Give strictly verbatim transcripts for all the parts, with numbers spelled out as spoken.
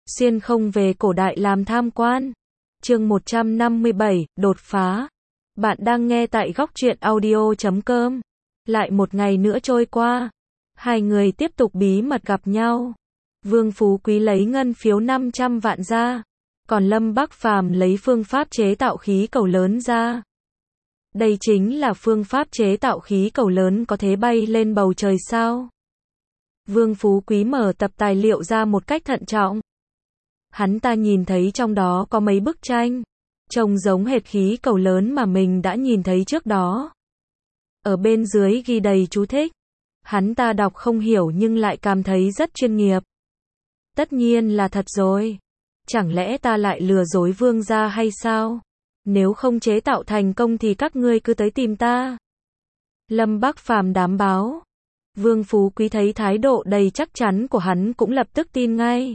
xuyên không về cổ đại làm tham quan. Chương một trăm năm mươi bảy, đột phá. Bạn đang nghe tại góc truyện audio chấm com. Lại một ngày nữa trôi qua, hai người tiếp tục bí mật gặp nhau. Vương Phú Quý lấy ngân phiếu năm trăm vạn ra, còn Lâm Bắc Phàm lấy phương pháp chế tạo khí cầu lớn ra. Đây chính là phương pháp chế tạo khí cầu lớn có thể bay lên bầu trời sao? Vương Phú Quý mở tập tài liệu ra một cách thận trọng. Hắn ta nhìn thấy trong đó có mấy bức tranh, trông giống hệt khí cầu lớn mà mình đã nhìn thấy trước đó. Ở bên dưới ghi đầy chú thích. Hắn ta đọc không hiểu nhưng lại cảm thấy rất chuyên nghiệp. Tất nhiên là thật rồi. Chẳng lẽ ta lại lừa dối Vương gia hay sao? Nếu không chế tạo thành công thì các ngươi cứ tới tìm ta. Lâm Bắc Phàm đảm bảo. Vương Phú Quý thấy thái độ đầy chắc chắn của hắn cũng lập tức tin ngay.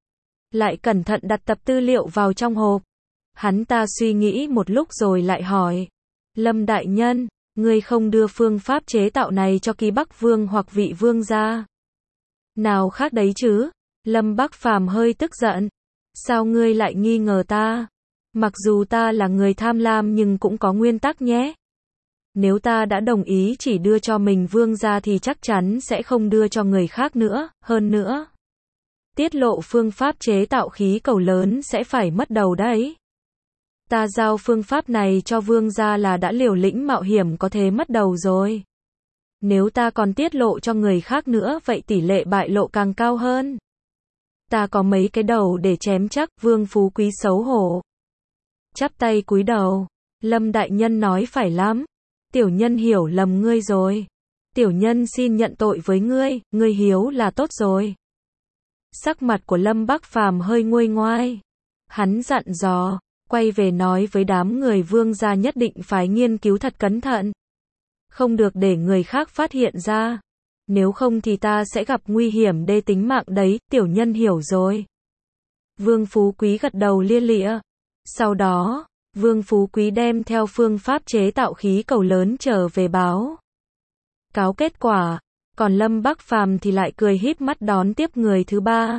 Lại cẩn thận đặt tập tư liệu vào trong hộp. Hắn ta suy nghĩ một lúc rồi lại hỏi. Lâm đại nhân, ngươi không đưa phương pháp chế tạo này cho Kỳ Bắc Vương hoặc vị vương gia? Nào khác đấy chứ? Lâm Bắc Phàm hơi tức giận. Sao ngươi lại nghi ngờ ta? Mặc dù ta là người tham lam nhưng cũng có nguyên tắc nhé. Nếu ta đã đồng ý chỉ đưa cho mình vương gia thì chắc chắn sẽ không đưa cho người khác nữa, hơn nữa. Tiết lộ phương pháp chế tạo khí cầu lớn sẽ phải mất đầu đấy. Ta giao phương pháp này cho vương gia là đã liều lĩnh mạo hiểm có thể mất đầu rồi. Nếu ta còn tiết lộ cho người khác nữa vậy tỷ lệ bại lộ càng cao hơn. Ta có mấy cái đầu để chém chắc. Vương Phú Quý xấu hổ. Chắp tay cúi đầu. Lâm đại nhân nói phải lắm. Tiểu nhân hiểu lầm ngươi rồi. Tiểu nhân xin nhận tội với ngươi, ngươi hiếu là tốt rồi. Sắc mặt của Lâm Bắc Phàm hơi nguôi ngoai. Hắn dặn dò, quay về nói với đám người vương gia nhất định phải nghiên cứu thật cẩn thận. Không được để người khác phát hiện ra. Nếu không thì ta sẽ gặp nguy hiểm đe tính mạng đấy, tiểu nhân hiểu rồi. Vương Phú Quý gật đầu lia lịa. Sau đó, Vương Phú Quý đem theo phương pháp chế tạo khí cầu lớn trở về báo cáo kết quả, còn Lâm Bắc Phàm thì lại cười híp mắt đón tiếp người thứ ba.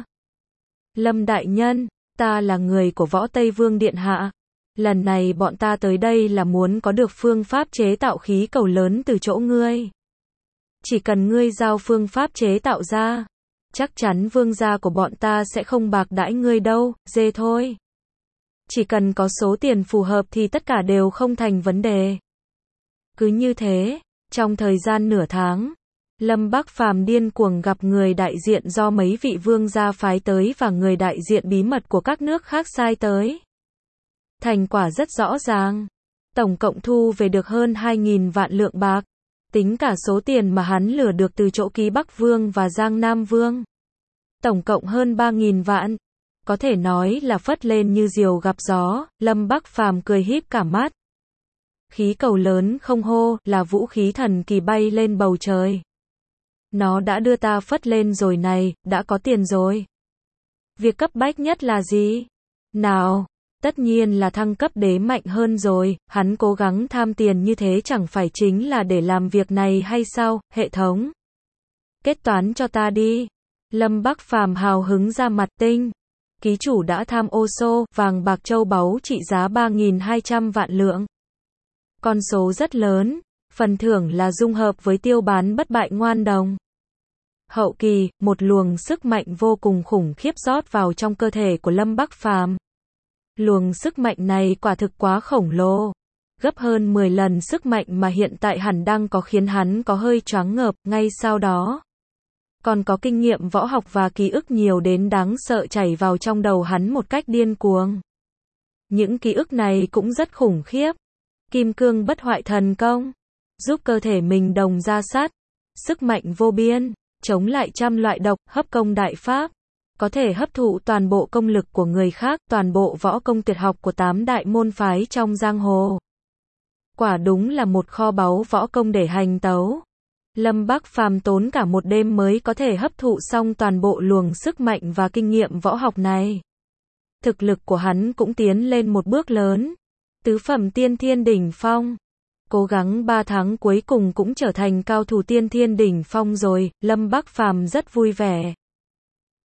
Lâm đại nhân, ta là người của Võ Tây Vương điện hạ. Lần này bọn ta tới đây là muốn có được phương pháp chế tạo khí cầu lớn từ chỗ ngươi. Chỉ cần ngươi giao phương pháp chế tạo ra, chắc chắn vương gia của bọn ta sẽ không bạc đãi ngươi đâu, dê thôi. Chỉ cần có số tiền phù hợp thì tất cả đều không thành vấn đề. Cứ như thế, trong thời gian nửa tháng, Lâm Bắc Phàm điên cuồng gặp người đại diện do mấy vị vương gia phái tới và người đại diện bí mật của các nước khác sai tới. Thành quả rất rõ ràng. Tổng cộng thu về được hơn hai nghìn vạn lượng bạc. Tính cả số tiền mà hắn lừa được từ chỗ Kỳ Bắc Vương và Giang Nam Vương. Tổng cộng hơn ba nghìn vạn. Có thể nói là phất lên như diều gặp gió. Lâm Bắc Phàm cười híp cả mắt. Khí cầu lớn không hô là vũ khí thần kỳ bay lên bầu trời. Nó đã đưa ta phất lên rồi này, đã có tiền rồi. Việc cấp bách nhất là gì? Nào, tất nhiên là thăng cấp đế mạnh hơn rồi. Hắn cố gắng tham tiền như thế chẳng phải chính là để làm việc này hay sao? Hệ thống, kết toán cho ta đi. Lâm Bắc Phàm hào hứng ra mặt tinh. Ký chủ đã tham ô xô, vàng bạc châu báu trị giá ba nghìn hai trăm vạn lượng. Con số rất lớn, phần thưởng là dung hợp với tiêu bán bất bại ngoan đồng. Hậu kỳ, một luồng sức mạnh vô cùng khủng khiếp rót vào trong cơ thể của Lâm Bắc Phàm. Luồng sức mạnh này quả thực quá khổng lồ. Gấp hơn mười lần sức mạnh mà hiện tại hẳn đang có, khiến hắn có hơi choáng ngợp. Ngay sau đó, còn có kinh nghiệm võ học và ký ức nhiều đến đáng sợ chảy vào trong đầu hắn một cách điên cuồng. Những ký ức này cũng rất khủng khiếp. Kim cương bất hoại thần công, giúp cơ thể mình đồng ra sắt, sức mạnh vô biên, chống lại trăm loại độc, hấp công đại pháp, có thể hấp thụ toàn bộ công lực của người khác, toàn bộ võ công tuyệt học của tám đại môn phái trong giang hồ. Quả đúng là một kho báu võ công để hành tấu. Lâm Bắc Phàm tốn cả một đêm mới có thể hấp thụ xong toàn bộ luồng sức mạnh và kinh nghiệm võ học này. Thực lực của hắn cũng tiến lên một bước lớn. Tứ phẩm tiên thiên đỉnh phong. Cố gắng ba tháng cuối cùng cũng trở thành cao thủ tiên thiên đỉnh phong rồi. Lâm Bắc Phàm rất vui vẻ.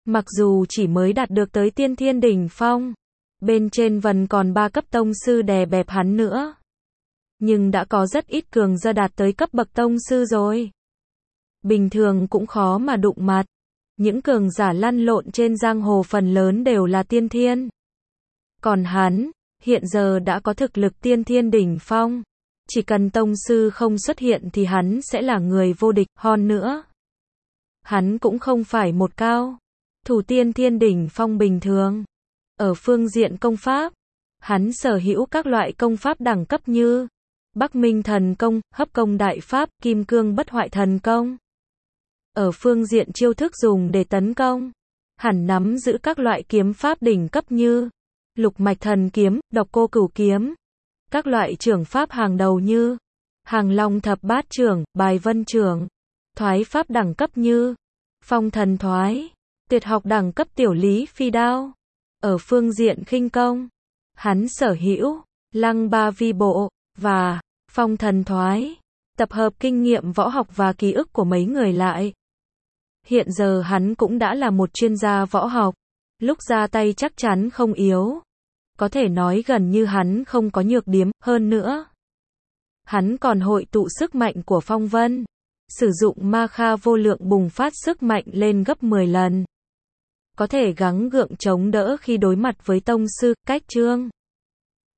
Mặc dù chỉ mới đạt được tới tiên thiên đỉnh phong, bên trên vần còn ba cấp tông sư đè bẹp hắn nữa. Nhưng đã có rất ít cường giả đạt tới cấp bậc tông sư rồi. Bình thường cũng khó mà đụng mặt. Những cường giả lăn lộn trên giang hồ phần lớn đều là tiên thiên. Còn hắn, hiện giờ đã có thực lực tiên thiên đỉnh phong. Chỉ cần tông sư không xuất hiện thì hắn sẽ là người vô địch, hơn nữa. Hắn cũng không phải một cao thủ tiên thiên đỉnh phong bình thường. Ở phương diện công pháp, hắn sở hữu các loại công pháp đẳng cấp như Bắc Minh thần công, Hấp công đại pháp, Kim cương bất hoại thần công. Ở phương diện chiêu thức dùng để tấn công, hắn nắm giữ các loại kiếm pháp đỉnh cấp như Lục mạch thần kiếm, Độc cô cửu kiếm. Các loại trưởng pháp hàng đầu như Hàng long thập bát trưởng, Bài vân trưởng. Thoái pháp đẳng cấp như Phong thần thoái. Tuyệt học đẳng cấp tiểu lý phi đao. Ở phương diện khinh công, hắn sở hữu Lăng ba vi bộ và Phong thần thoái, tập hợp kinh nghiệm võ học và ký ức của mấy người lại. Hiện giờ hắn cũng đã là một chuyên gia võ học, lúc ra tay chắc chắn không yếu. Có thể nói gần như hắn không có nhược điểm, hơn nữa. Hắn còn hội tụ sức mạnh của phong vân, sử dụng ma kha vô lượng bùng phát sức mạnh lên gấp mười lần. Có thể gắng gượng chống đỡ khi đối mặt với tông sư, cách trương.